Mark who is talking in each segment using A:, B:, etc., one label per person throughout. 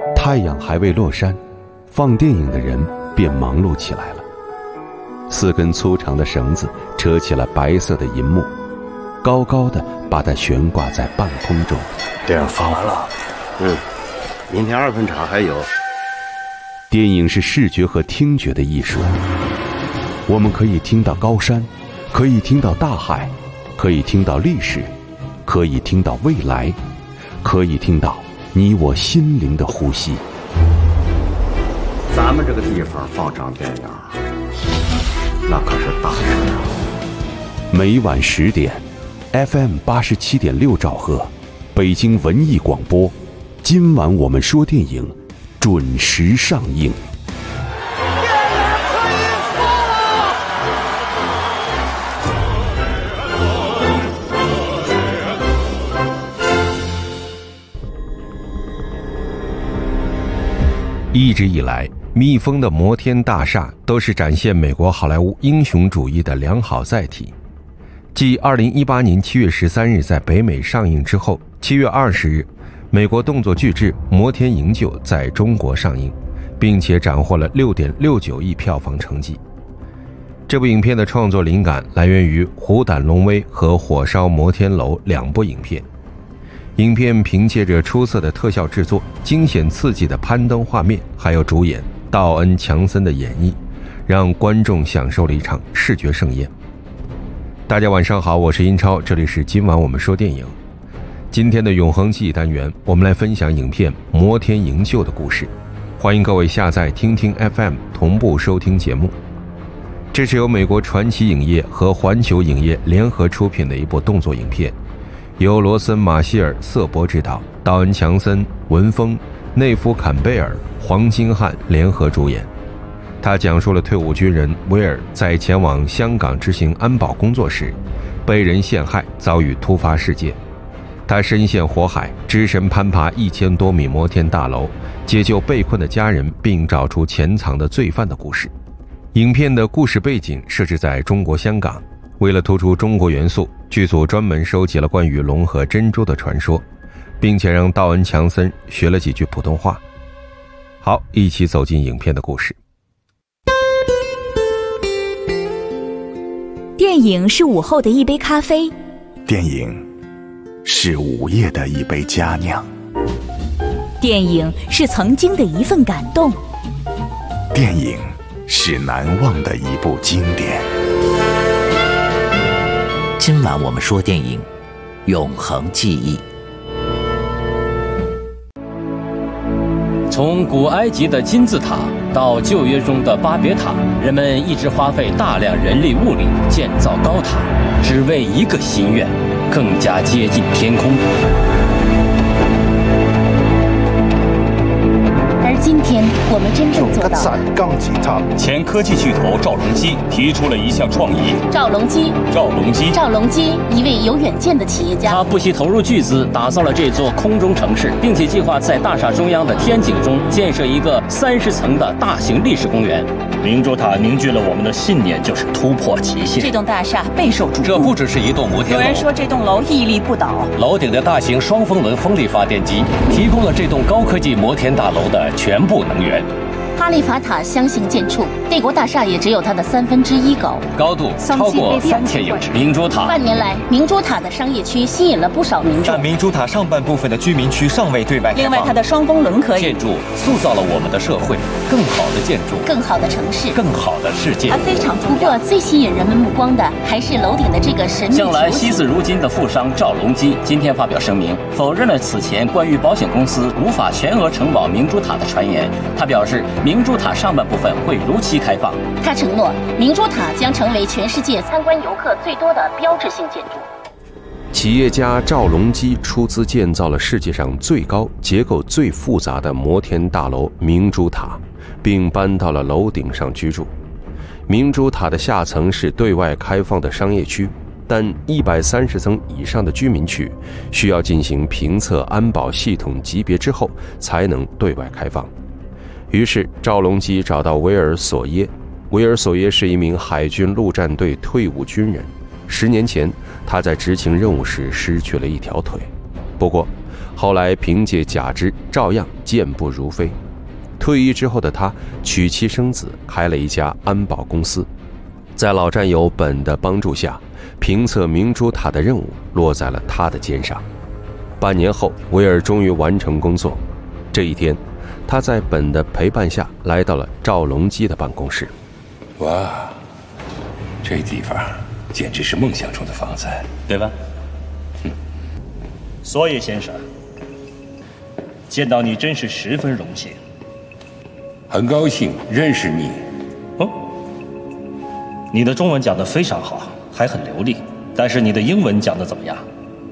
A: 太阳还未落山，放电影的人便忙碌起来了。4根粗长的绳子扯起了白色的银幕，高高的把它悬挂在半空中。
B: 电影放完了，明天2分场还有。
A: 电影是视觉和听觉的艺术，我们可以听到高山，可以听到大海，可以听到历史，可以听到未来，可以听到你我心灵的呼吸。
B: 咱们这个地方放场电影，那可是大事啊！
A: 每晚10点 ，FM 87.6兆赫，北京文艺广播。今晚我们说电影，准时上映。
C: 一直以来，密封的摩天大厦都是展现美国好莱坞英雄主义的良好载体。继2018年7月13日在北美上映之后，7月20日，美国动作巨制《摩天营救》在中国上映，并且斩获了6.69亿票房成绩。这部影片的创作灵感来源于《虎胆龙威》和《火烧摩天楼》2部影片。影片凭借着出色的特效制作、惊险刺激的攀登画面，还有主演道恩·强森的演绎，让观众享受了一场视觉盛宴。大家晚上好，我是英超，这里是今晚我们说电影。今天的永恒记忆单元，我们来分享影片《摩天营救》的故事。欢迎各位下载听听 FM 同步收听节目。这是由美国传奇影业和环球影业联合出品的一部动作影片，由罗森·马歇尔、瑟伯执导，道恩·强森、文峰、内夫·坎贝尔、黄金汉联合主演。他讲述了退伍军人威尔在前往香港执行安保工作时，被人陷害，遭遇突发事件。他身陷火海，只身攀爬1000多米摩天大楼，解救被困的家人，并找出潜藏的罪犯的故事。影片的故事背景设置在中国香港，为了突出中国元素，剧组专门收集了关于龙和珍珠的传说，并且让道恩·强森学了几句普通话。好，一起走进影片的故事。
D: 电影是午后的一杯咖啡，
E: 电影是午夜的一杯佳酿，
D: 电影是曾经的一份感动，
E: 电影是难忘的一部经典。
F: 今晚我们说电影，永恒记忆。
G: 从古埃及的金字塔到旧约中的巴别塔，人们一直花费大量人力物力建造高塔，只为一个心愿：更加接近天空。
D: 而今天我们真正做到了。
H: 前科技巨头赵隆基提出了一项创意。
D: 赵隆基，一位有远见的企业家，
G: 他不惜投入巨资打造了这座空中城市，并且计划在大厦中央的天井中建设一个30层的大型历史公园。
H: 明珠塔凝聚了我们的信念，就是突破极限。
I: 这栋大厦备受瞩目。
H: 这不只是一栋摩天楼，
I: 有人说这栋楼屹立不倒。
G: 楼顶的大型双风轮风力发电机提供了这栋高科技摩天大楼的全部能源。
D: 哈利法塔相形见绌，帝国大厦也只有它的1/3高，
G: 高度超过3000英尺。明珠塔
D: 半年来，明珠塔的商业区吸引了不少民众，
J: 但明珠塔上半部分的居民区尚未对外开放。
I: 另外，它的双风轮可以
G: 建筑塑造了我们的社会，更好的建筑，
D: 更好的城市，
G: 更好的世界。
D: 它非常突破，最吸引人们目光的还是楼顶的这个神秘
G: 向来惜字如金的富商赵隆基今天发表声明，否认了此前关于保险公司无法全额承保明珠塔的传言。他表示，明珠塔上半部分会如期开放。
D: 他承诺，明珠塔将成为全世界参观游客最多的标志性建筑。
A: 企业家赵隆基出资建造了世界上最高、结构最复杂的摩天大楼明珠塔，并搬到了楼顶上居住。明珠塔的下层是对外开放的商业区，但130层以上的居民区需要进行评测安保系统级别之后才能对外开放。于是赵隆基找到威尔·索耶。威尔·索耶是一名海军陆战队退伍军人，10年前他在执行任务时失去了一条腿。不过后来凭借假肢照样健步如飞。退役之后的他娶妻生子，开了一家安保公司。在老战友本的帮助下，评测明珠塔的任务落在了他的肩上。半年后，威尔终于完成工作。这一天，他在本的陪伴下来到了赵隆基的办公室。
K: 哇，这地方简直是梦想中的房子，对吧？
H: 所以先生，见到你真是十分荣幸。
K: 很高兴认识你。
H: 哦，你的中文讲得非常好，还很流利，但是你的英文讲得怎么样？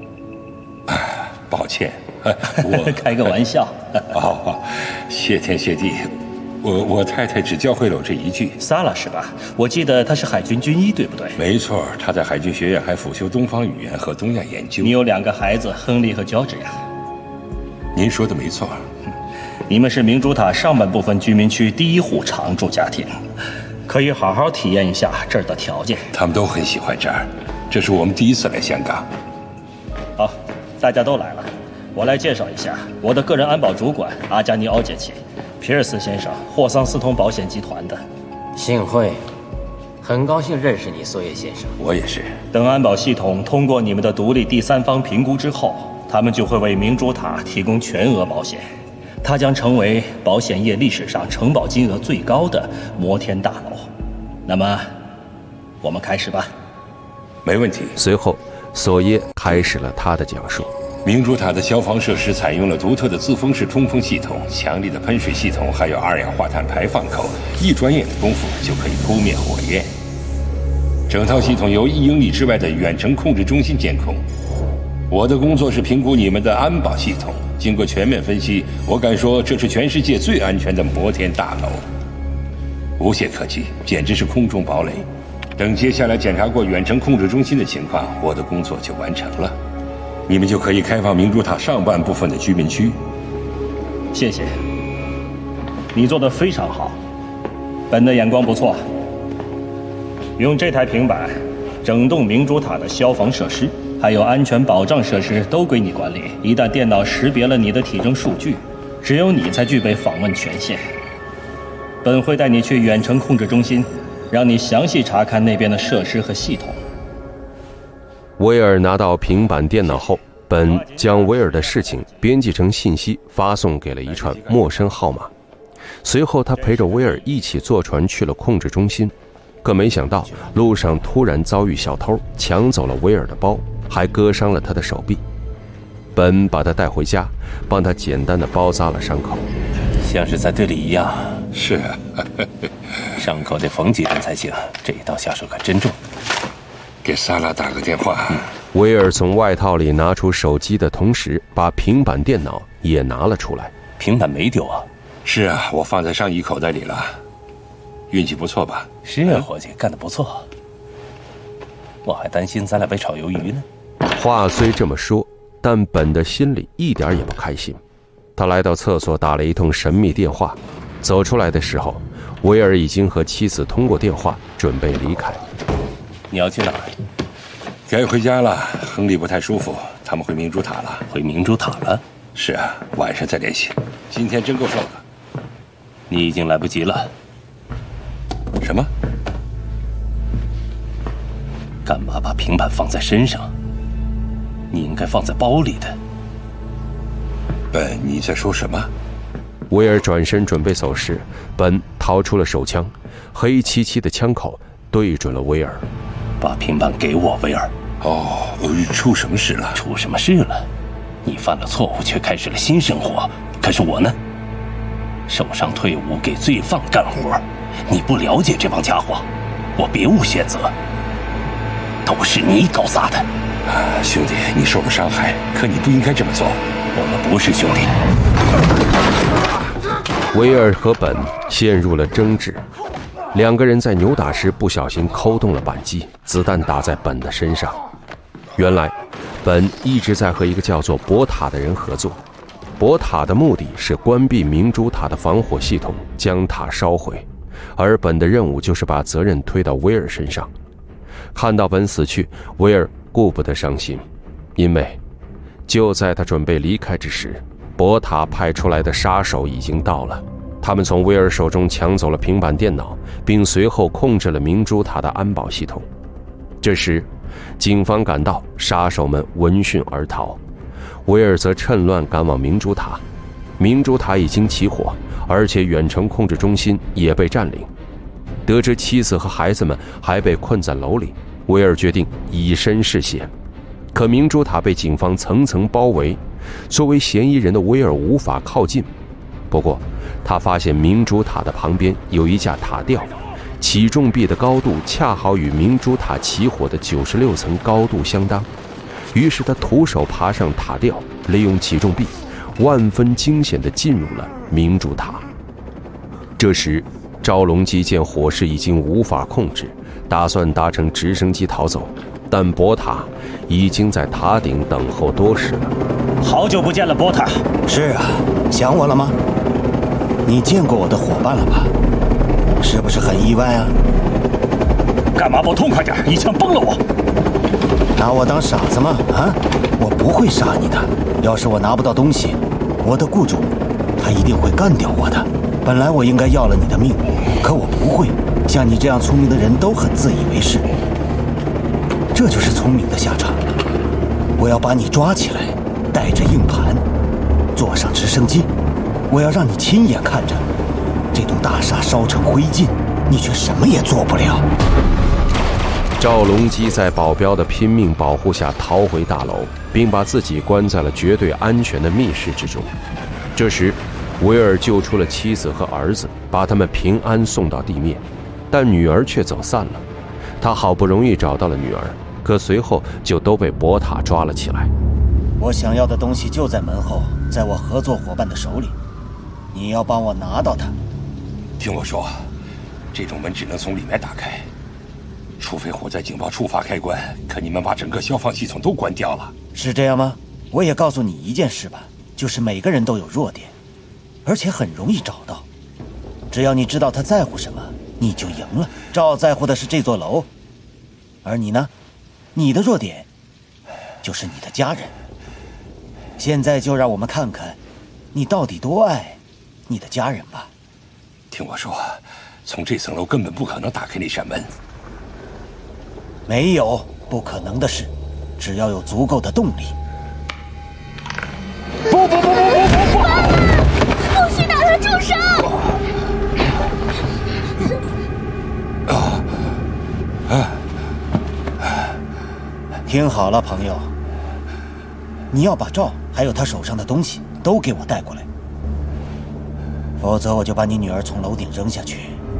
K: 抱歉，我
H: 开个玩笑。
K: 哦，谢天谢地，我太太只教会了我这一句。
H: 萨拉是吧？我记得他是海军军医，对不对？
K: 没错，他在海军学院还辅修东方语言和东亚研究。
H: 你有2个孩子，亨利和乔治亚。
K: 您说的没错。
H: 你们是明珠塔上半部分居民区第1户常住家庭，可以好好体验一下这儿的条件。
K: 他们都很喜欢这儿，这是我们第1次来香港。
H: 好，大家都来了，我来介绍一下我的个人安保主管阿加尼奥杰奇，皮尔斯先生，霍桑斯通保险集团的。
F: 幸会，很高兴认识你，索耶先生。
K: 我也是。
H: 等安保系统通过你们的独立第3方评估之后，他们就会为明珠塔提供全额保险。它将成为保险业历史上承保金额最高的摩天大楼。那么，我们开始吧。
K: 没问题。
A: 随后，索耶开始了他的讲述。
K: 明珠塔的消防设施采用了独特的自封式通风系统、强力的喷水系统，还有2氧化碳排放口，一转眼的功夫就可以扑灭火焰。整套系统由1英里之外的远程控制中心监控。我的工作是评估你们的安保系统。经过全面分析，我敢说这是全世界最安全的摩天大楼，无懈可击，简直是空中堡垒。等接下来检查过远程控制中心的情况，我的工作就完成了，你们就可以开放明珠塔上半部分的居民区。
H: 谢谢，你做得非常好，本的眼光不错。用这台平板，整栋明珠塔的消防设施还有安全保障设施都归你管理。一旦电脑识别了你的体征数据，只有你才具备访问权限。本会带你去远程控制中心，让你详细查看那边的设施和系统。
A: 威尔拿到平板电脑后，本将威尔的事情编辑成信息，发送给了一串陌生号码。随后，他陪着威尔一起坐船去了控制中心。可没想到，路上突然遭遇小偷，抢走了威尔的包，还割伤了他的手臂。本把他带回家，帮他简单的包扎了伤口，
J: 像是在队里一样。
K: 是啊，
J: 伤口得缝几针才行，这一刀下手可真重。
K: 给萨拉打个电话。
A: 威尔从外套里拿出手机的同时，把平板电脑也拿了出来。
J: 平板没丢啊？
K: 是啊，我放在上衣口袋里了。运气不错吧？
J: 是啊，伙计，干得不错。我还担心咱俩被炒鱿鱼呢。
A: 话虽这么说，但本的心里一点也不开心。他来到厕所打了一通神秘电话，走出来的时候，威尔已经和妻子通过电话，准备离开。
J: 你要去哪儿？
K: 该回家了。亨利不太舒服，他们回明珠塔了。
J: 回明珠塔了？
K: 是啊，晚上再联系。今天真够瘦的。
J: 你已经来不及了。
K: 什么？
J: 干嘛把平板放在身上？你应该放在包里的。
K: 本，你在说什么？
A: 威尔转身准备走时，本掏出了手枪，黑漆漆的枪口对准了威尔。
J: 把平板给我，威尔。
K: 哦，出什么事了？
J: 出什么事了？你犯了错误，却开始了新生活。可是我呢？受伤退伍，给罪犯干活。你不了解这帮家伙，我别无选择。都是你搞砸的。
K: 兄弟，你受了伤害，可你不应该这么做。
J: 我们不是兄弟。
A: 威尔和本陷入了争执，两个人在扭打时不小心扣动了扳机，子弹打在本的身上。原来，本一直在和一个叫做博塔的人合作。博塔的目的是关闭明珠塔的防火系统，将塔烧毁，而本的任务就是把责任推到威尔身上。看到本死去，威尔顾不得伤心，因为就在他准备离开之时，博塔派出来的杀手已经到了。他们从威尔手中抢走了平板电脑，并随后控制了明珠塔的安保系统。这时，警方赶到，杀手们闻讯而逃。威尔则趁乱赶往明珠塔。明珠塔已经起火，而且远程控制中心也被占领。得知妻子和孩子们还被困在楼里，威尔决定以身试险。可明珠塔被警方层层包围，作为嫌疑人的威尔无法靠近。不过他发现明珠塔的旁边有一架塔吊，起重臂的高度恰好与明珠塔起火的96层高度相当。于是他徒手爬上塔吊，利用起重臂万分惊险地进入了明珠塔。这时赵隆基见火势已经无法控制，打算搭乘直升机逃走，但博塔已经在塔顶等候多时了。
L: 好久不见了，博塔。
M: 是啊，想我了吗？你见过我的伙伴了吧？是不是很意外啊？
L: 干嘛不痛快点，一枪崩了我？
M: 拿我当傻子吗？啊，我不会杀你的。要是我拿不到东西，我的雇主他一定会干掉我的。本来我应该要了你的命，可我不会。像你这样聪明的人都很自以为是，这就是聪明的下场。我要把你抓起来，带着硬盘，坐上直升机，我要让你亲眼看着这栋大厦烧成灰烬，你却什么也做不了。
A: 赵隆基在保镖的拼命保护下逃回大楼，并把自己关在了绝对安全的密室之中。这时威尔救出了妻子和儿子，把他们平安送到地面，但女儿却走散了。他好不容易找到了女儿，可随后就都被博塔抓了起来。
M: 我想要的东西就在门后，在我合作伙伴的手里，你要帮我拿到它。
K: 听我说，这种门只能从里面打开，除非火灾警报触发开关，可你们把整个消防系统都关掉了。
M: 是这样吗？我也告诉你一件事吧，就是每个人都有弱点，而且很容易找到。只要你知道他在乎什么，你就赢了。赵在乎的是这座楼，而你呢？你的弱点就是你的家人。现在就让我们看看你到底多爱你的家人吧。
K: 听我说，从这层楼根本不可能打开那扇门。
M: 没有不可能的事，只要有足够的动力。
N: 不！不许打他，住手！
M: 听好了，朋友，你要把赵还有他手上的东西都给我带过来，否则我就把你女儿从楼顶扔下去。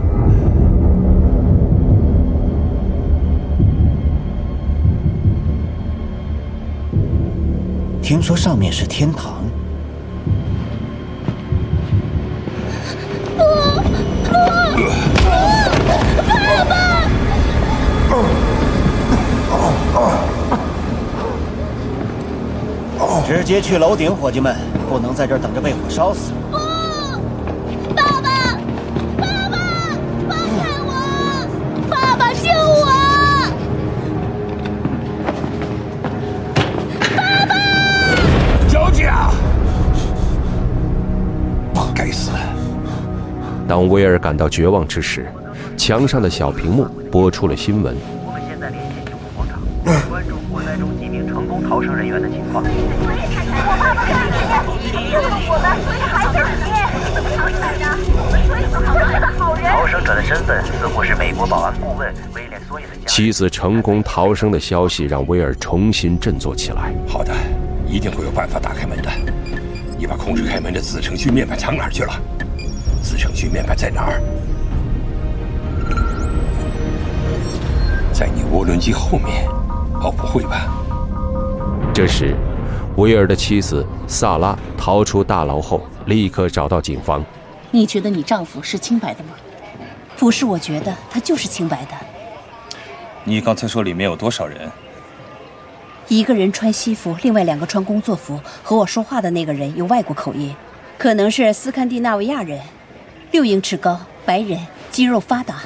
M: 听说上面是天堂。
N: 爸爸！
M: 直接去楼顶，伙计们，不能在这儿等着被火烧死。
N: 不！爸爸！爸爸！放开我！爸爸，救我！爸爸！
K: 小姐！该死！
A: 当威尔感到绝望之时，墙上的小屏幕播出了新闻。
O: 我们现在联系救护广场，关注火灾中几名成功逃生人员的情况。
N: 我爸爸在里面，救了我们，所以还在里面。怎么逃出来的？我们所有的好人，好人。
O: 逃生者的身份似乎是美国保安顾问威廉·索耶的家人。
A: 妻子成功逃生的消息让威尔重新振作起来。
K: 好的，一定会有办法打开门的。你把控制开门的子程序面板藏哪儿去了？子程序面板在哪儿？在你涡轮机后面。哦，不会吧？
A: 这时威尔的妻子萨拉逃出大牢后，立刻找到警方。
D: 你觉得你丈夫是清白的吗？
P: 不是，我觉得他就是清白的。
L: 你刚才说里面有多少人？
P: 一个人穿西服，另外2个穿工作服。和我说话的那个人有外国口音，可能是斯堪的纳维亚人，6英尺高，白人，肌肉发达。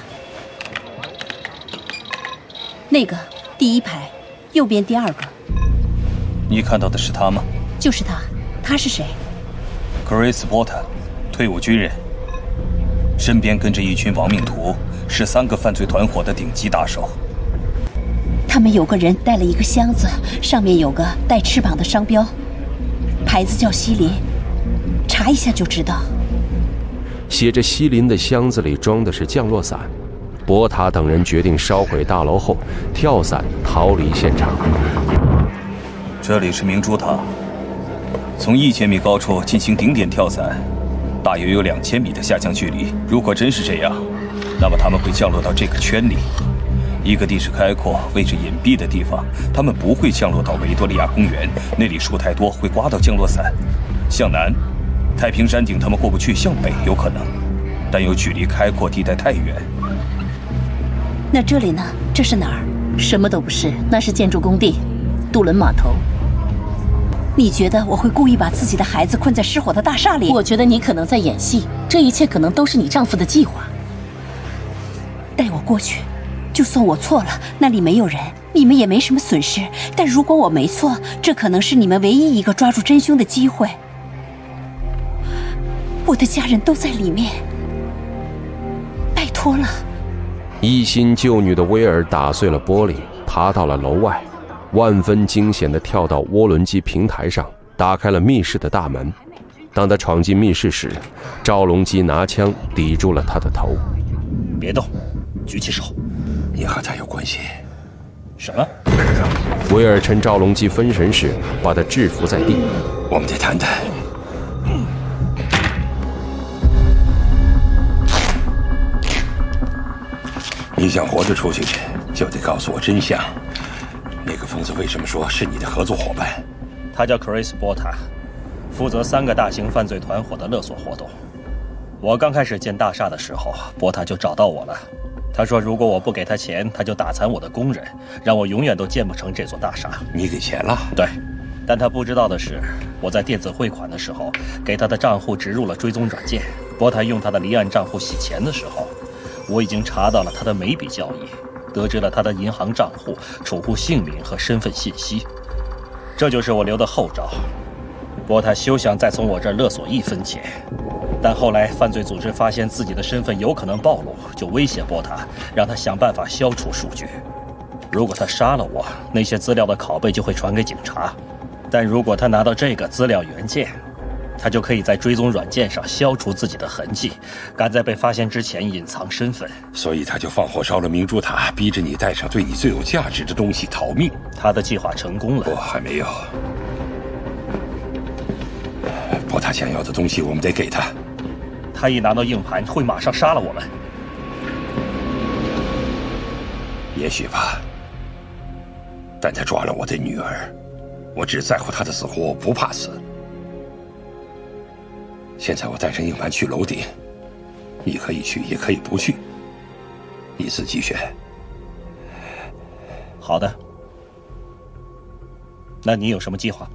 P: 那个第1排，右边第2个。
L: 你看到的是他吗？
P: 就是他。他是谁？
Q: 克瑞斯·波特，退伍军人，身边跟着一群亡命徒，是3个犯罪团伙的顶级打手。
P: 他们有个人带了一个箱子，上面有个带翅膀的商标，牌子叫西林，查一下就知道。
A: 写着西林的箱子里装的是降落伞。波塔等人决定烧毁大楼后，跳伞逃离现场。
Q: 这里是明珠塔，从1000米高处进行顶点跳伞，大约有2000米的下降距离。如果真是这样，那么他们会降落到这个圈里，一个地势开阔、位置隐蔽的地方。他们不会降落到维多利亚公园，那里树太多会刮到降落伞。向南，太平山顶他们过不去；向北有可能，但又距离开阔地带太远。
P: 那这里呢？这是哪儿？
D: 什么都不是，那是建筑工地，渡轮码头。
P: 你觉得我会故意把自己的孩子困在失火的大厦里？
D: 我觉得你可能在演戏，这一切可能都是你丈夫的计划。
P: 带我过去，就算我错了，那里没有人，你们也没什么损失。但如果我没错，这可能是你们唯一一个抓住真凶的机会。我的家人都在里面，拜托了。
A: 一心救女的威尔打碎了玻璃，爬到了楼外，万分惊险地跳到涡轮机平台上，打开了密室的大门。当他闯进密室时，赵龙基拿枪抵住了他的头。
H: 别动，举起手。
K: 你和他有关系？
H: 什么？
A: 威尔趁赵龙基分神时，把他制服在地。
K: 我们得谈谈。你想活着出去，就得告诉我真相。那个疯子为什么说是你的合作伙伴？
H: 他叫 Chris 波塔，负责3个大型犯罪团伙的勒索活动。我刚开始建大厦的时候，波塔就找到我了。他说如果我不给他钱，他就打残我的工人，让我永远都建不成这座大厦。
K: 你给钱了？
H: 对，但他不知道的是，我在电子汇款的时候，给他的账户植入了追踪软件。波塔用他的离岸账户洗钱的时候，我已经查到了他的每笔交易，得知了他的银行账户、储户姓名和身份信息。这就是我留的后招。波塔休想再从我这儿勒索1分钱。但后来犯罪组织发现自己的身份有可能暴露，就威胁波塔，让他想办法消除数据。如果他杀了我，那些资料的拷贝就会传给警察。但如果他拿到这个资料原件，他就可以在追踪软件上消除自己的痕迹，赶在被发现之前隐藏身份。
K: 所以他就放火烧了明珠塔，逼着你带上对你最有价值的东西逃命。
H: 他的计划成功了？
K: 不，还没有。波塔想要的东西我们得给他。
H: 他一拿到硬盘，会马上杀了我们。
K: 也许吧。但他抓了我的女儿，我只在乎她的死活，我不怕死。现在我带上硬盘去楼顶，你可以去，也可以不去，你自己选。
H: 好的，那你有什么计划？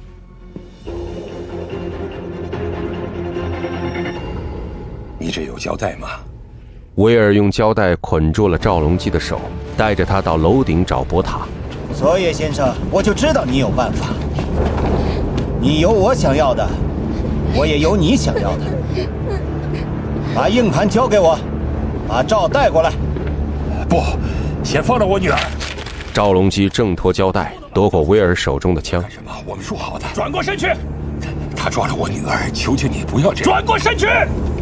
K: 你这有胶带吗？
A: 威尔用胶带捆住了赵龙基的手，带着他到楼顶找波塔。
M: 佐野先生，我就知道你有办法。你有我想要的，我也有你想要的。把硬盘交给我，把赵带过来。
K: 不，先放了我女儿。
A: 赵龙基挣脱胶带，夺过威尔手中的枪。
K: 干什么？我们说好的。
H: 转过身去。
K: 他抓了我女儿，求求你不要这样。
H: 转过身去。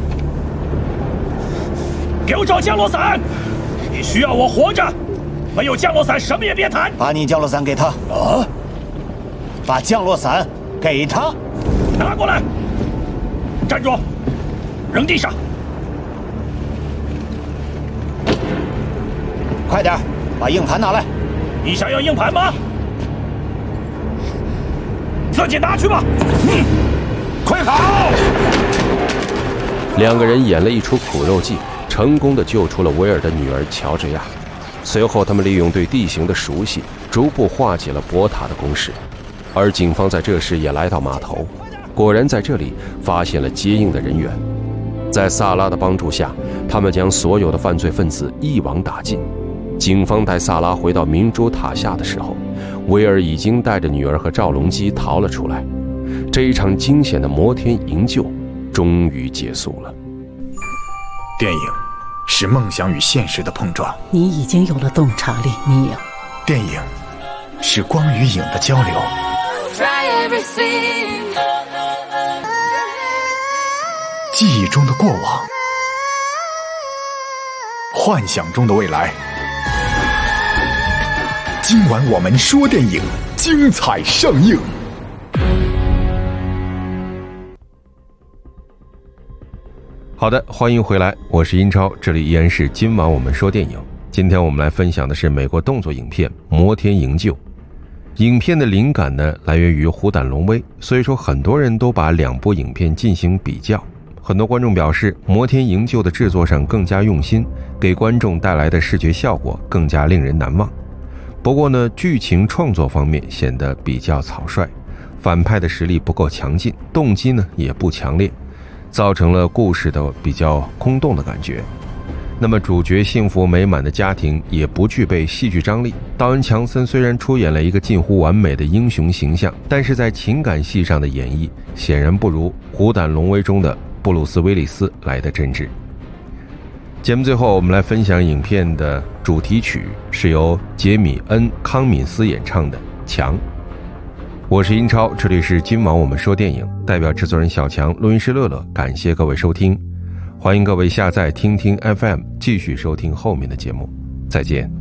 H: 给我找降落伞！你需要我活着，没有降落伞什么也别谈。
M: 把你降落伞给他。啊！把降落伞给他。
H: 拿过来！站住！扔地上！
M: 快点，把硬盘拿来。
H: 你想要硬盘吗？自己拿去吧。
K: 快跑！
A: 两个人演了一出苦肉计，成功地救出了威尔的女儿乔治亚。随后，他们利用对地形的熟悉，逐步化解了波塔的攻势。而警方在这时也来到码头，果然在这里发现了接应的人员。在萨拉的帮助下，他们将所有的犯罪分子一网打尽。警方带萨拉回到明珠塔下的时候，威尔已经带着女儿和赵龙基逃了出来。 这一场惊险的摩天营救终于结束了。
E: 电影是梦想与现实的碰撞，
I: 你已经有了洞察力，你有。
E: 电影是光与影的交流，记忆中的过往，幻想中的未来。今晚我们说电影，精彩上映。
C: 好的，欢迎回来，我是英超，这里依然是今晚我们说电影。今天我们来分享的是美国动作影片《摩天营救》。影片的灵感呢，来源于《虎胆龙威》，所以说很多人都把两部影片进行比较。很多观众表示，《摩天营救》的制作上更加用心，给观众带来的视觉效果更加令人难忘。不过呢，剧情创作方面显得比较草率，反派的实力不够强劲，动机呢也不强烈，造成了故事的比较空洞的感觉。那么主角幸福美满的家庭也不具备戏剧张力。道恩·强森虽然出演了一个近乎完美的英雄形象，但是在情感戏上的演绎显然不如《虎胆龙威》中的布鲁斯·威利斯来得真挚。节目最后我们来分享影片的主题曲，是由杰米·恩·康敏斯演唱的《墙》。我是英超，这里是今晚我们说电影，代表制作人小强，录音师乐乐，感谢各位收听，欢迎各位下载听听 FM 继续收听后面的节目，再见。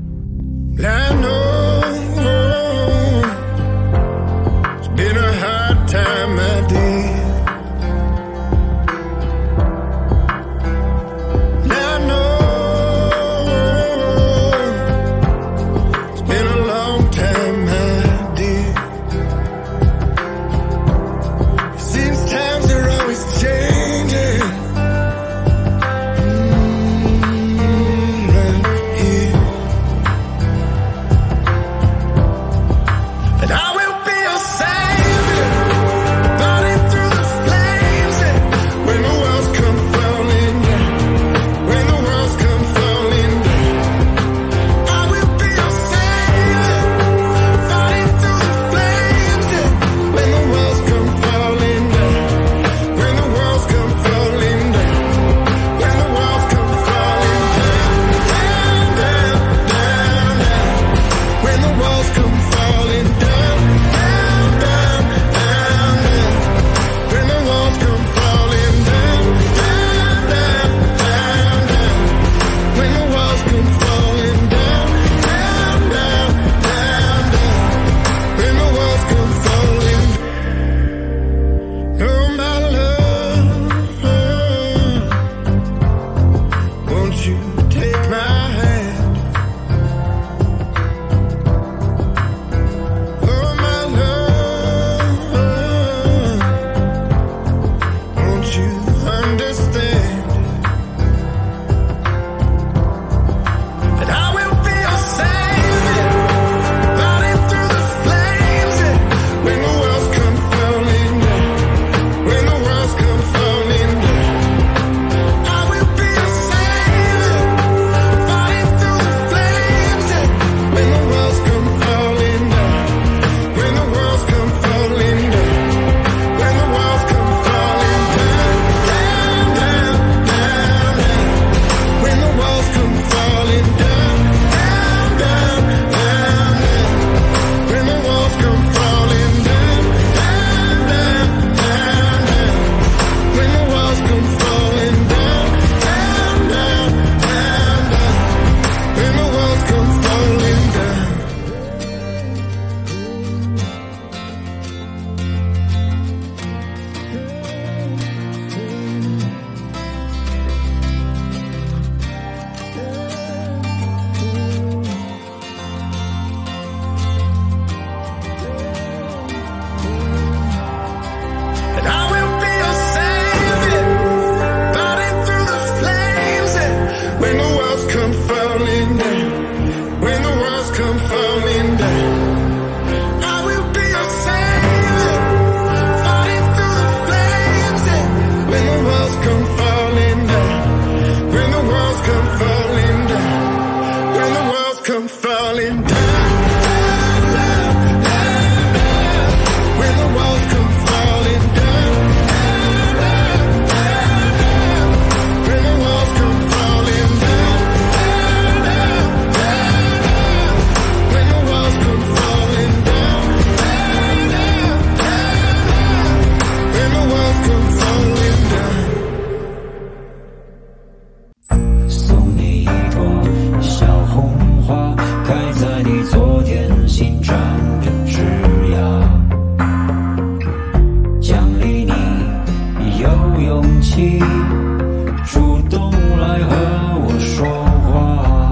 R: 起，主动来和我说话，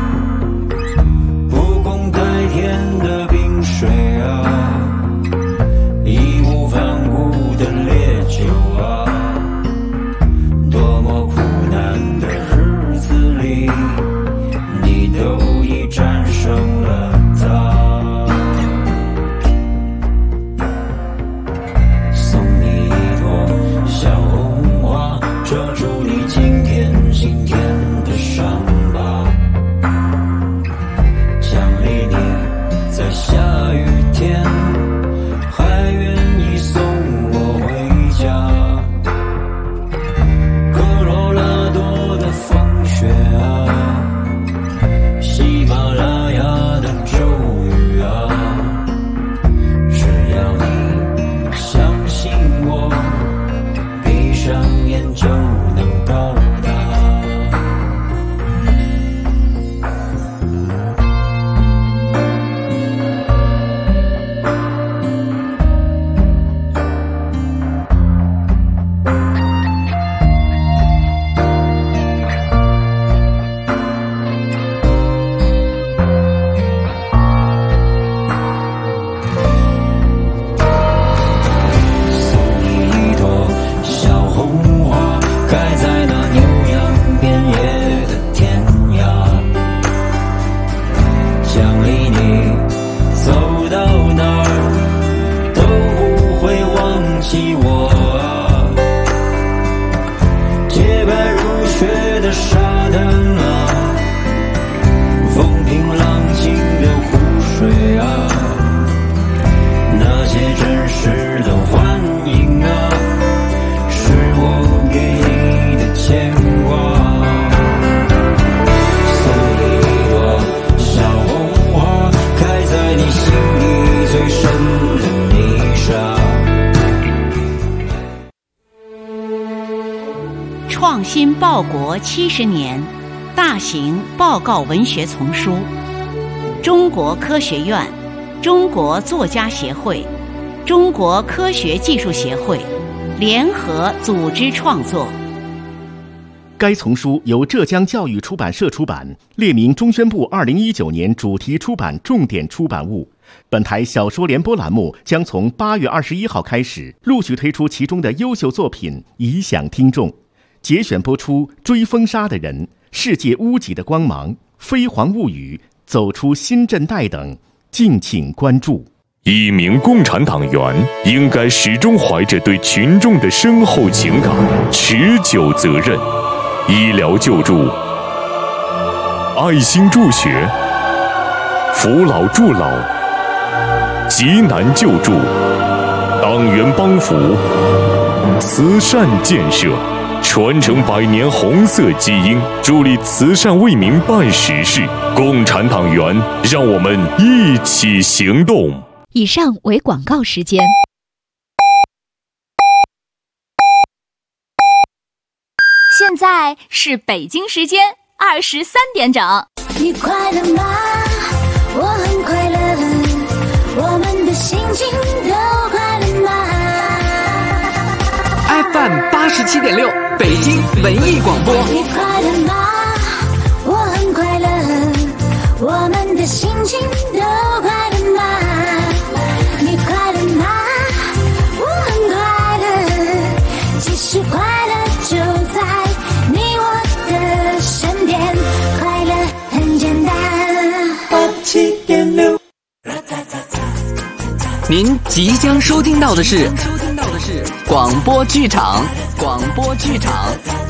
R: 不共戴天的冰水啊，义无反顾的烈酒啊，多么苦难的日子里，你都已战胜了它。送你一朵小红花，遮住你今天的伤疤，奖励你在下雨天还愿意送我回家。科罗拉多的风雪啊，喜马拉雅的骤雨啊，只要你相信我，闭上眼就能到达。
S: 创新报国70年大型报告文学丛书，中国科学院、中国作家协会、中国科学技术协会联合组织创作。
T: 该丛书由浙江教育出版社出版，列明中宣部2019年主题出版重点出版物。本台小说联播栏目将从8月21号开始陆续推出其中的优秀作品，以享听众。节选播出《追风沙的人》、《世界屋脊的光芒》、《飞黄物语》、《走出新震带》等，敬请关注。
U: 一名共产党员应该始终怀着对群众的深厚情感、持久责任。医疗救助、爱心助学、扶老助老、急难救助、党员帮扶、慈善建设，传承100年红色基因，助力慈善为民办实事。共产党员，让我们一起行动。
V: 以上为广告时间。
W: 现在是北京时间23点整。
N: 你快乐吗？我很快乐，我们的心情都快乐吗？
X: FM 87.6，北京文艺广播。
N: 你快乐吗？我很快乐，我们的心情都快乐吗？你快乐吗？我很快乐，其实快乐就在你我的身边，快乐很简单。87.6。
X: 您即将收听到的是广播剧场。